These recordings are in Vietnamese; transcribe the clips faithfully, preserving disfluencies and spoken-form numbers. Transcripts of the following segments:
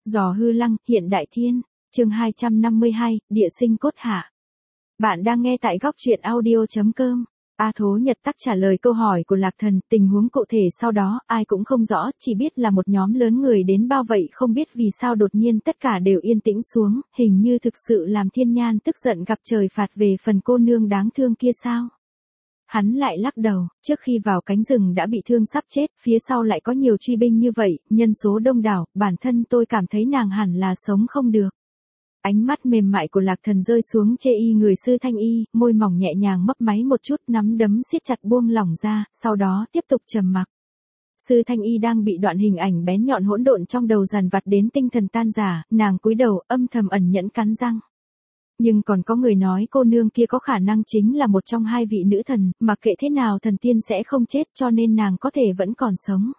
Giò hư lăng, hiện đại thiên, chương hai trăm năm mươi hai, địa sinh cốt hạ. Bạn đang nghe tại góc truyện audio chấm com. A Thố Nhật Tắc trả lời câu hỏi của Lạc Thần, tình huống cụ thể sau đó ai cũng không rõ, chỉ biết là một nhóm lớn người đến bao vậy, không biết vì sao đột nhiên tất cả đều yên tĩnh xuống, hình như thực sự làm Thiên Nhan tức giận gặp trời phạt về phần cô nương đáng thương kia sao. Hắn lại lắc đầu, trước khi vào cánh rừng đã bị thương sắp chết, phía sau lại có nhiều truy binh như vậy, nhân số đông đảo, bản thân tôi cảm thấy nàng hẳn là sống không được. Ánh mắt mềm mại của Lạc Thần rơi xuống chê y người Sư Thanh Y, môi mỏng nhẹ nhàng mấp máy một chút, nắm đấm siết chặt buông lỏng ra, sau đó tiếp tục trầm mặc. Sư Thanh Y đang bị đoạn hình ảnh bén nhọn hỗn độn trong đầu dằn vặt đến tinh thần tan rã, nàng cúi đầu, âm thầm ẩn nhẫn cắn răng. Nhưng còn có người nói cô nương kia có khả năng chính là một trong hai vị nữ thần, mặc kệ thế nào thần tiên sẽ không chết, cho nên nàng có thể vẫn còn sống.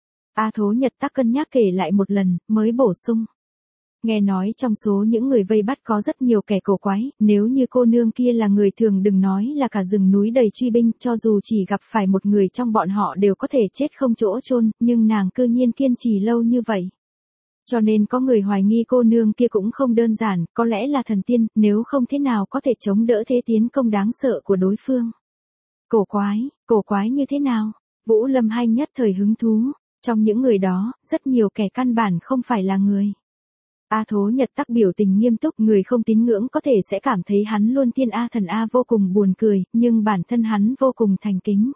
A Thố Nhật Tắc cân nhắc kể lại một lần, mới bổ sung. Nghe nói trong số những người vây bắt có rất nhiều kẻ cổ quái, nếu như cô nương kia là người thường đừng nói là cả rừng núi đầy truy binh, cho dù chỉ gặp phải một người trong bọn họ đều có thể chết không chỗ chôn, nhưng nàng cư nhiên kiên trì lâu như vậy. Cho nên có người hoài nghi cô nương kia cũng không đơn giản, có lẽ là thần tiên, nếu không thế nào có thể chống đỡ thế tiến công đáng sợ của đối phương. Cổ quái, cổ quái như thế nào? Vũ Lâm Hanh nhất thời hứng thú, trong những người đó, rất nhiều kẻ căn bản không phải là người. A Thố Nhật Tắc biểu tình nghiêm túc, người không tín ngưỡng có thể sẽ cảm thấy hắn luôn tiên A thần A vô cùng buồn cười, nhưng bản thân hắn vô cùng thành kính.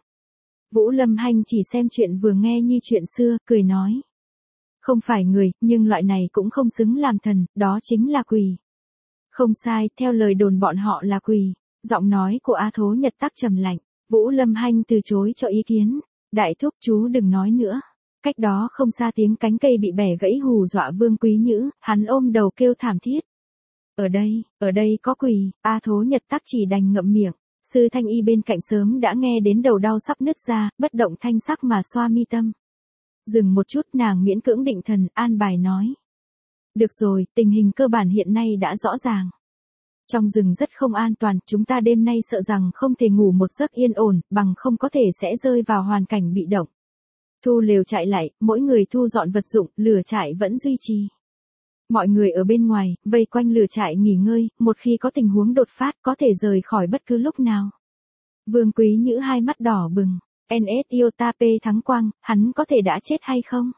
Vũ Lâm Hanh chỉ xem chuyện vừa nghe như chuyện xưa, cười nói. Không phải người, nhưng loại này cũng không xứng làm thần, đó chính là quỷ. Không sai, theo lời đồn bọn họ là quỷ. Giọng nói của A Thố Nhật Tắc trầm lạnh. Vũ Lâm Hanh từ chối cho ý kiến. Đại thúc chú đừng nói nữa. Cách đó không xa tiếng cánh cây bị bẻ gãy hù dọa Vương Quý Nhữ, hắn ôm đầu kêu thảm thiết. Ở đây, ở đây có quỷ, A Thố Nhật Tắc chỉ đành ngậm miệng. Sư Thanh Y bên cạnh sớm đã nghe đến đầu đau sắp nứt ra, bất động thanh sắc mà xoa mi tâm. Dừng một chút, nàng miễn cưỡng định thần, an bài nói. Được rồi, tình hình cơ bản hiện nay đã rõ ràng. Trong rừng rất không an toàn, chúng ta đêm nay sợ rằng không thể ngủ một giấc yên ổn, bằng không có thể sẽ rơi vào hoàn cảnh bị động. Thu lều trại lại, mỗi người thu dọn vật dụng, lửa trại vẫn duy trì. Mọi người ở bên ngoài, vây quanh lửa trại nghỉ ngơi, một khi có tình huống đột phát có thể rời khỏi bất cứ lúc nào. Vương Quý Nhữ hai mắt đỏ bừng. en ét Iota P Thắng Quang, hắn có thể đã chết hay không?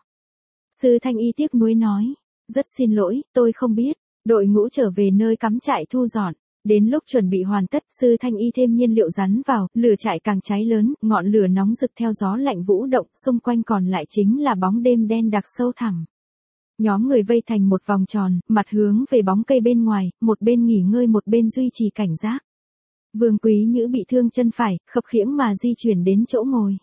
Sư Thanh Y tiếc nuối nói. Rất xin lỗi, tôi không biết. Đội ngũ trở về nơi cắm trại thu dọn. Đến lúc chuẩn bị hoàn tất, Sư Thanh Y thêm nhiên liệu rắn vào, lửa trại càng cháy lớn, ngọn lửa nóng rực theo gió lạnh vũ động, xung quanh còn lại chính là bóng đêm đen đặc sâu thẳm. Nhóm người vây thành một vòng tròn, mặt hướng về bóng cây bên ngoài, một bên nghỉ ngơi một bên duy trì cảnh giác. Vương Quý Nhữ bị thương chân phải, khập khiễng mà di chuyển đến chỗ ngồi.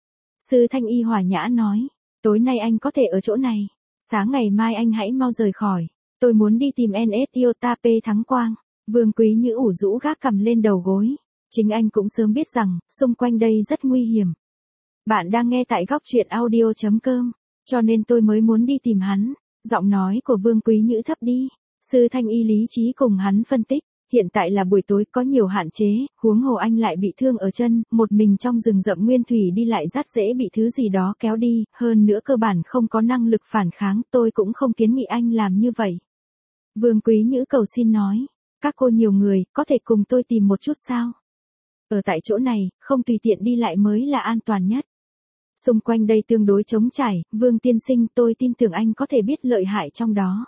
Sư Thanh Y hòa nhã nói, tối nay anh có thể ở chỗ này, sáng ngày mai anh hãy mau rời khỏi, tôi muốn đi tìm en ét Iota P Thắng Quang. Vương Quý Nhữ ủ rũ gác cằm lên đầu gối, chính anh cũng sớm biết rằng, xung quanh đây rất nguy hiểm. Bạn đang nghe tại góc truyện audio chấm com, cho nên tôi mới muốn đi tìm hắn. Giọng nói của Vương Quý Nhữ thấp đi, Sư Thanh Y lý trí cùng hắn phân tích. Hiện tại là buổi tối, có nhiều hạn chế, huống hồ anh lại bị thương ở chân, một mình trong rừng rậm nguyên thủy đi lại rất dễ bị thứ gì đó kéo đi, hơn nữa cơ bản không có năng lực phản kháng, tôi cũng không kiến nghị anh làm như vậy. Vương Quý Nhữ cầu xin nói, các cô nhiều người, có thể cùng tôi tìm một chút sao? Ở tại chỗ này, không tùy tiện đi lại mới là an toàn nhất. Xung quanh đây tương đối trống trải, Vương tiên sinh, tôi tin tưởng anh có thể biết lợi hại trong đó.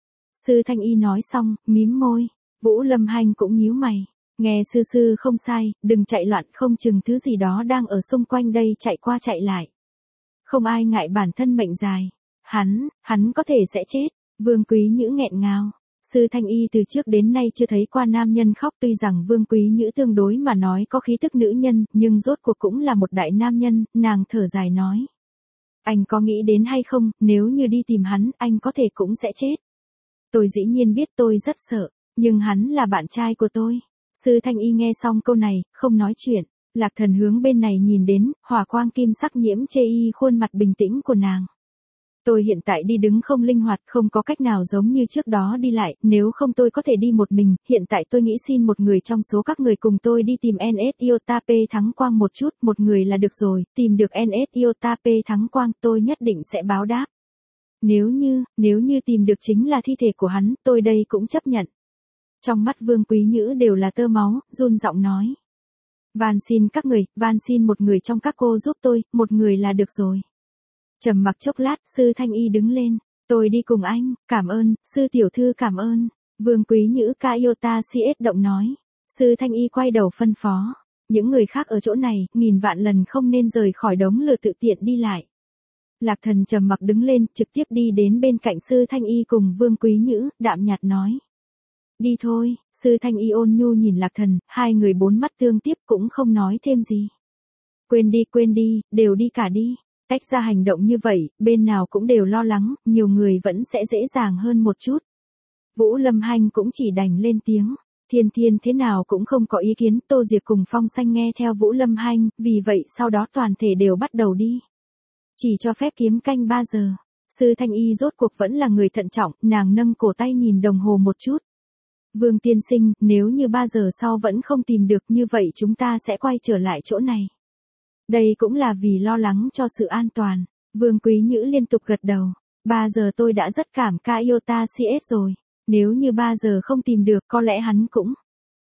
Sư Thanh Y nói xong, mím môi. Vũ Lâm Hanh cũng nhíu mày, nghe sư sư không sai, đừng chạy loạn, không chừng thứ gì đó đang ở xung quanh đây chạy qua chạy lại. Không ai ngại bản thân mệnh dài, hắn, hắn có thể sẽ chết. Vương Quý Nhữ nghẹn ngào, Sư Thanh Y từ trước đến nay chưa thấy qua nam nhân khóc, tuy rằng Vương Quý Nhữ tương đối mà nói có khí tức nữ nhân, nhưng rốt cuộc cũng là một đại nam nhân, nàng thở dài nói. Anh có nghĩ đến hay không, nếu như đi tìm hắn, anh có thể cũng sẽ chết. Tôi dĩ nhiên biết tôi rất sợ. Nhưng hắn là bạn trai của tôi. Sư Thanh Y nghe xong câu này, không nói chuyện. Lạc Thần hướng bên này nhìn đến, hỏa quang kim sắc nhiễm chê y khuôn mặt bình tĩnh của nàng. Tôi hiện tại đi đứng không linh hoạt, không có cách nào giống như trước đó đi lại, nếu không tôi có thể đi một mình, hiện tại tôi nghĩ xin một người trong số các người cùng tôi đi tìm en ét Iota P Thắng Quang một chút, một người là được rồi, tìm được en ét Iota P Thắng Quang, tôi nhất định sẽ báo đáp. Nếu như, nếu như tìm được chính là thi thể của hắn, tôi đây cũng chấp nhận. Trong mắt Vương Quý Nhữ đều là tơ máu, run giọng nói. Van xin các người, van xin một người trong các cô giúp tôi, một người là được rồi. Trầm mặc chốc lát, Sư Thanh Y đứng lên. Tôi đi cùng anh, cảm ơn, sư tiểu thư cảm ơn. Vương Quý Nhữ Kaiota siết động nói. Sư Thanh Y quay đầu phân phó. Những người khác ở chỗ này, nghìn vạn lần không nên rời khỏi đống lửa tự tiện đi lại. Lạc Thần trầm mặc đứng lên, trực tiếp đi đến bên cạnh Sư Thanh Y cùng Vương Quý Nhữ, đạm nhạt nói. Đi thôi, Sư Thanh Y ôn nhu nhìn Lạc Thần, hai người bốn mắt tương tiếp cũng không nói thêm gì. Quên đi quên đi, đều đi cả đi. Tách ra hành động như vậy, bên nào cũng đều lo lắng, nhiều người vẫn sẽ dễ dàng hơn một chút. Vũ Lâm Hanh cũng chỉ đành lên tiếng. Thiên Thiên thế nào cũng không có ý kiến, Tô Diệc cùng Phong Xanh nghe theo Vũ Lâm Hanh, vì vậy sau đó toàn thể đều bắt đầu đi. Chỉ cho phép kiếm canh ba giờ. Sư Thanh Y rốt cuộc vẫn là người thận trọng, nàng nâng cổ tay nhìn đồng hồ một chút. Vương tiên sinh, nếu như ba giờ sau vẫn không tìm được như vậy chúng ta sẽ quay trở lại chỗ này. Đây cũng là vì lo lắng cho sự an toàn. Vương Quý Nhữ liên tục gật đầu. ba giờ tôi đã rất cảm Kaiota xê ét rồi. Nếu như ba giờ không tìm được có lẽ hắn cũng.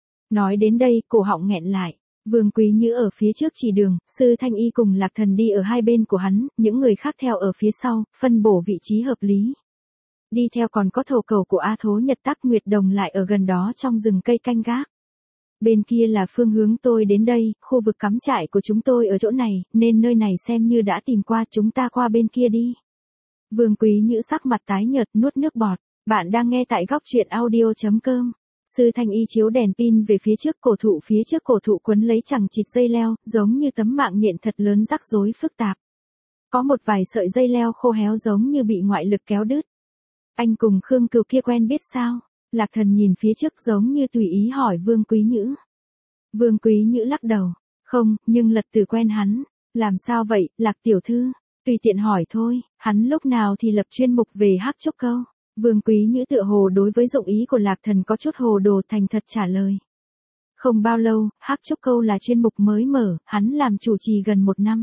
Nói đến đây, cổ họng nghẹn lại. Vương Quý Nhữ ở phía trước chỉ đường, Sư Thanh Y cùng Lạc Thần đi ở hai bên của hắn, những người khác theo ở phía sau, phân bổ vị trí hợp lý. Đi theo còn có thổ cầu của A Thố Nhật Tắc Nguyệt Đồng lại ở gần đó trong rừng cây canh gác. Bên kia là phương hướng tôi đến đây, khu vực cắm trại của chúng tôi ở chỗ này, nên nơi này xem như đã tìm qua, chúng ta qua bên kia đi. Vương Quý Nhữ sắc mặt tái nhợt nuốt nước bọt. Bạn đang nghe tại góc truyện audio chấm com. Sư Thanh Y chiếu đèn pin về phía trước, cổ thụ phía trước cổ thụ quấn lấy chằng chịt dây leo, giống như tấm mạng nhện thật lớn rắc rối phức tạp. Có một vài sợi dây leo khô héo giống như bị ngoại lực kéo đứt. Anh cùng Khương Cừu kia quen biết sao? Lạc Thần nhìn phía trước giống như tùy ý hỏi Vương Quý Nhữ. Vương Quý Nhữ lắc đầu. Không, nhưng Lật Tử quen hắn. Làm sao vậy, Lạc tiểu thư? Tùy tiện hỏi thôi, hắn lúc nào thì lập chuyên mục về Hắc Trúc Câu. Vương Quý Nhữ tựa hồ đối với dụng ý của Lạc Thần có chút hồ đồ, thành thật trả lời. Không bao lâu, Hắc Trúc Câu là chuyên mục mới mở, hắn làm chủ trì gần một năm.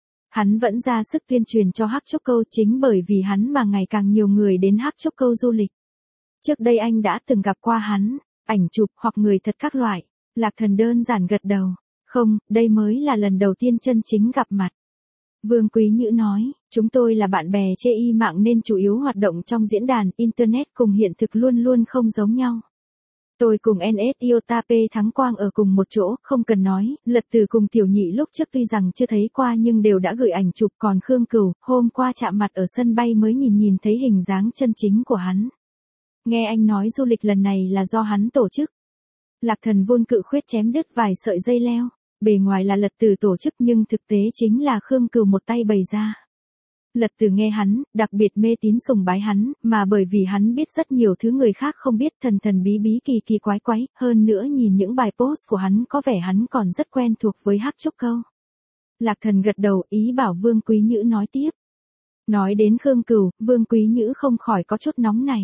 Hắn vẫn ra sức tuyên truyền cho Hắc Trúc Câu, chính bởi vì hắn mà ngày càng nhiều người đến Hắc Trúc Câu du lịch. Trước đây anh đã từng gặp qua hắn, ảnh chụp hoặc người thật các loại. Lạc Thần đơn giản gật đầu. Không, đây mới là lần đầu tiên chân chính gặp mặt. Vương Quý Nhữ nói, chúng tôi là bạn bè chê y mạng nên chủ yếu hoạt động trong diễn đàn Internet, cùng hiện thực luôn luôn không giống nhau. Tôi cùng en ét Iota P Thắng Quang ở cùng một chỗ, không cần nói, Lật Tử cùng Tiểu Nhị lúc trước tuy rằng chưa thấy qua nhưng đều đã gửi ảnh chụp, còn Khương Cừu, hôm qua chạm mặt ở sân bay mới nhìn nhìn thấy hình dáng chân chính của hắn. Nghe anh nói du lịch lần này là do hắn tổ chức. Lạc Thần vôn cự khuyết chém đứt vài sợi dây leo. Bề ngoài là Lật Tử tổ chức nhưng thực tế chính là Khương Cừu một tay bày ra. Lật Tử nghe hắn, đặc biệt mê tín sùng bái hắn, mà bởi vì hắn biết rất nhiều thứ người khác không biết, thần thần bí bí kỳ kỳ quái quái, hơn nữa nhìn những bài post của hắn có vẻ hắn còn rất quen thuộc với Hắc Trúc Câu. Lạc Thần gật đầu, ý bảo Vương Quý Nhữ nói tiếp. Nói đến Khương Cừu, Vương Quý Nhữ không khỏi có chút nóng này.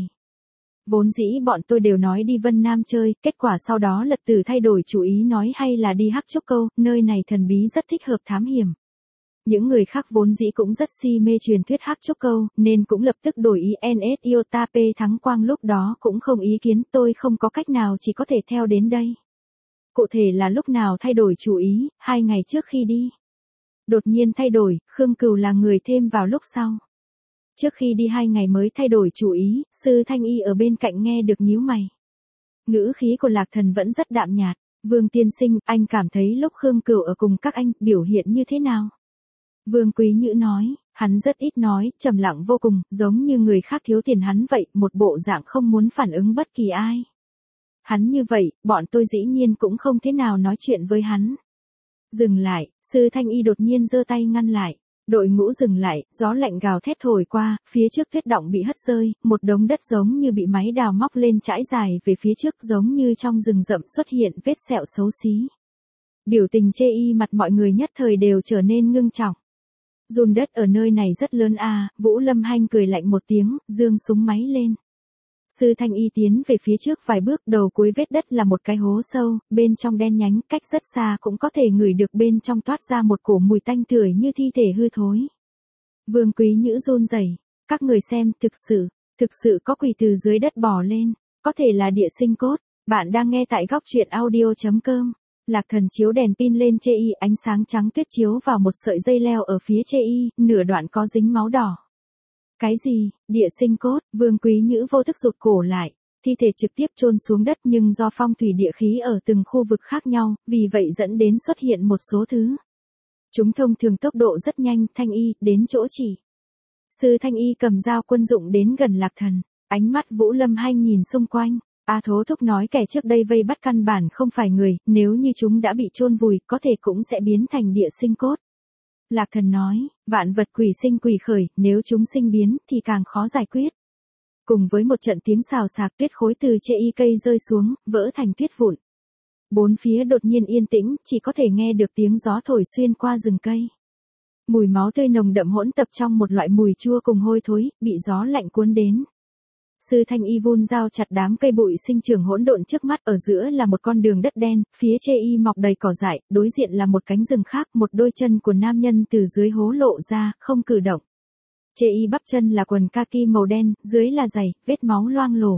Vốn dĩ bọn tôi đều nói đi Vân Nam chơi, kết quả sau đó Lật Tử thay đổi chủ ý nói hay là đi Hắc Trúc Câu, nơi này thần bí rất thích hợp thám hiểm. Những người khác vốn dĩ cũng rất si mê truyền thuyết Hắc Trúc Câu, nên cũng lập tức đổi ý. en ét Iota P Thắng Quang lúc đó cũng không ý kiến, tôi không có cách nào chỉ có thể theo đến đây. Cụ thể là lúc nào thay đổi chủ ý, hai ngày trước khi đi. Đột nhiên thay đổi, Khương Cừu là người thêm vào lúc sau. Trước khi đi hai ngày mới thay đổi chủ ý, Sư Thanh Y ở bên cạnh nghe được nhíu mày. Ngữ khí của Lạc Thần vẫn rất đạm nhạt. Vương tiên sinh, anh cảm thấy lúc Khương Cừu ở cùng các anh, biểu hiện như thế nào? Vương Quý Nhữ nói, hắn rất ít nói, trầm lặng vô cùng, giống như người khác thiếu tiền hắn vậy, một bộ dạng không muốn phản ứng bất kỳ ai. Hắn như vậy, bọn tôi dĩ nhiên cũng không thế nào nói chuyện với hắn. Dừng lại, Sư Thanh Y đột nhiên giơ tay ngăn lại. Đội ngũ dừng lại, gió lạnh gào thét thổi qua, phía trước tuyết động bị hất rơi, một đống đất giống như bị máy đào móc lên trải dài về phía trước, giống như trong rừng rậm xuất hiện vết sẹo xấu xí. Biểu tình chê y mặt mọi người nhất thời đều trở nên ngưng trọng. Run đất ở nơi này rất lớn à, Vũ Lâm Hanh cười lạnh một tiếng, giương súng máy lên. Sư Thanh Y tiến về phía trước vài bước, đầu cuối vết đất là một cái hố sâu, bên trong đen nhánh, cách rất xa cũng có thể ngửi được bên trong toát ra một cổ mùi tanh tưởi như thi thể hư thối. Vương Quý Nhữ run rẩy, Các người xem, thực sự, thực sự có quỷ từ dưới đất bò lên, có thể là địa sinh cốt. Bạn đang nghe tại góc truyện audio.com. Lạc Thần chiếu đèn pin lên chê y, ánh sáng trắng tuyết chiếu vào một sợi dây leo ở phía chê y, nửa đoạn có dính máu đỏ. Cái gì, địa sinh cốt? Vương Quý Nhữ vô thức rụt cổ lại. Thi thể trực tiếp chôn xuống đất nhưng do phong thủy địa khí ở từng khu vực khác nhau, vì vậy dẫn đến xuất hiện một số thứ. Chúng thông thường tốc độ rất nhanh, Thanh Y, đến chỗ chỉ. Sư Thanh Y cầm dao quân dụng đến gần Lạc Thần, ánh mắt Vũ Lâm Hanh nhìn xung quanh. A Thố Thúc nói kẻ trước đây vây bắt căn bản không phải người, nếu như chúng đã bị chôn vùi, có thể cũng sẽ biến thành địa sinh cốt. Lạc Thần nói, vạn vật quỷ sinh quỷ khởi, nếu chúng sinh biến, thì càng khó giải quyết. Cùng với một trận tiếng xào xạc, tuyết khối từ chê y cây rơi xuống, vỡ thành tuyết vụn. Bốn phía đột nhiên yên tĩnh, chỉ có thể nghe được tiếng gió thổi xuyên qua rừng cây. Mùi máu tươi nồng đậm hỗn tập trong một loại mùi chua cùng hôi thối, bị gió lạnh cuốn đến. Sư Thanh Y vun dao chặt đám cây bụi sinh trưởng hỗn độn trước mắt, ở giữa là một con đường đất đen, phía chê y mọc đầy cỏ dại, đối diện là một cánh rừng khác, một đôi chân của nam nhân từ dưới hố lộ ra, không cử động. Chê y bắp chân là quần kaki màu đen, dưới là giày, vết máu loang lổ.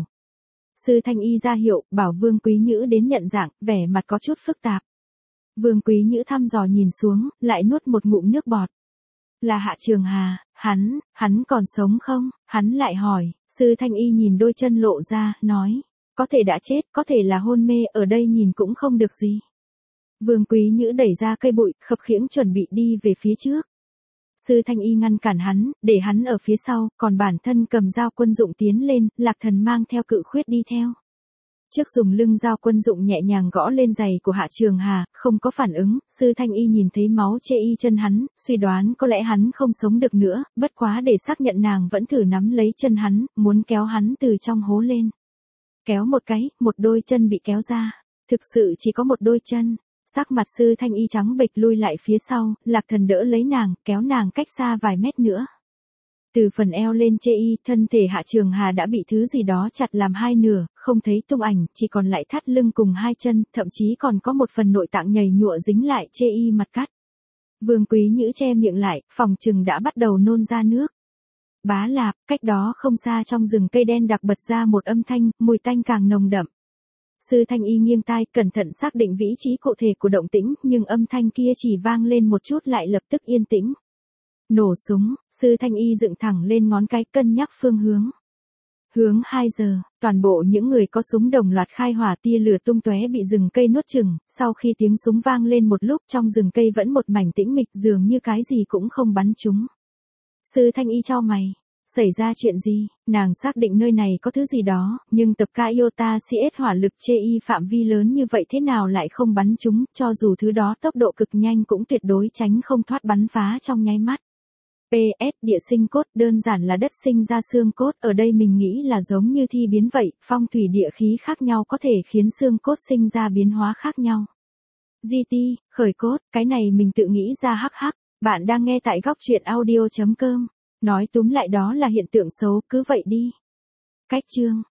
Sư Thanh Y ra hiệu, bảo Vương Quý Nhữ đến nhận dạng, vẻ mặt có chút phức tạp. Vương Quý Nhữ thăm dò nhìn xuống, lại nuốt một ngụm nước bọt. Là Hạ Trường Hà, hắn, hắn còn sống không? Hắn lại hỏi, Sư Thanh Y nhìn đôi chân lộ ra, nói, có thể đã chết, có thể là hôn mê, ở đây nhìn cũng không được gì. Vương Quý Nhữ đẩy ra cây bụi, khập khiễng chuẩn bị đi về phía trước. Sư Thanh Y ngăn cản hắn, để hắn ở phía sau, còn bản thân cầm dao quân dụng tiến lên, Lạc Thần mang theo cự khuyết đi theo. Trước dùng lưng dao quân dụng nhẹ nhàng gõ lên giày của Hạ Trường Hà, không có phản ứng, Sư Thanh Y nhìn thấy máu chê y chân hắn, suy đoán có lẽ hắn không sống được nữa, bất quá để xác nhận nàng vẫn thử nắm lấy chân hắn, muốn kéo hắn từ trong hố lên. Kéo một cái, một đôi chân bị kéo ra. Thực sự chỉ có một đôi chân. Sắc mặt Sư Thanh Y trắng bệch lui lại phía sau, Lạc Thần đỡ lấy nàng, kéo nàng cách xa vài mét nữa. Từ phần eo lên chê y, thân thể Hạ Trường Hà đã bị thứ gì đó chặt làm hai nửa, không thấy tung ảnh, chỉ còn lại thắt lưng cùng hai chân, thậm chí còn có một phần nội tạng nhầy nhụa dính lại chê y mặt cắt. Vương Quý Nhữ che miệng lại, phòng chừng đã bắt đầu nôn ra nước. Bá lạp, cách đó không xa trong rừng cây đen đặc bật ra một âm thanh, mùi tanh càng nồng đậm. Sư Thanh Y nghiêng tai, cẩn thận xác định vị trí cụ thể của động tĩnh, nhưng âm thanh kia chỉ vang lên một chút lại lập tức yên tĩnh. Nổ súng, Sư Thanh Y dựng thẳng lên ngón cái, cân nhắc phương hướng. Hướng hai giờ, toàn bộ những người có súng đồng loạt khai hỏa, tia lửa tung tóe bị rừng cây nuốt chửng, sau khi tiếng súng vang lên một lúc trong rừng cây vẫn một mảnh tĩnh mịch, dường như cái gì cũng không bắn trúng. Sư Thanh Y chau mày, xảy ra chuyện gì? Nàng xác định nơi này có thứ gì đó, nhưng tập ca iota xê ét hỏa lực chê y phạm vi lớn như vậy thế nào lại không bắn trúng, cho dù thứ đó tốc độ cực nhanh cũng tuyệt đối tránh không thoát bắn phá trong nháy mắt. pê ét địa sinh cốt đơn giản là đất sinh ra xương cốt, ở đây mình nghĩ là giống như thi biến vậy, phong thủy địa khí khác nhau có thể khiến xương cốt sinh ra biến hóa khác nhau. giê tê, khởi cốt, cái này mình tự nghĩ ra hắc hắc, bạn đang nghe tại góc truyện audio.com. Nói túm lại đó là hiện tượng xấu, cứ vậy đi. Cách chương.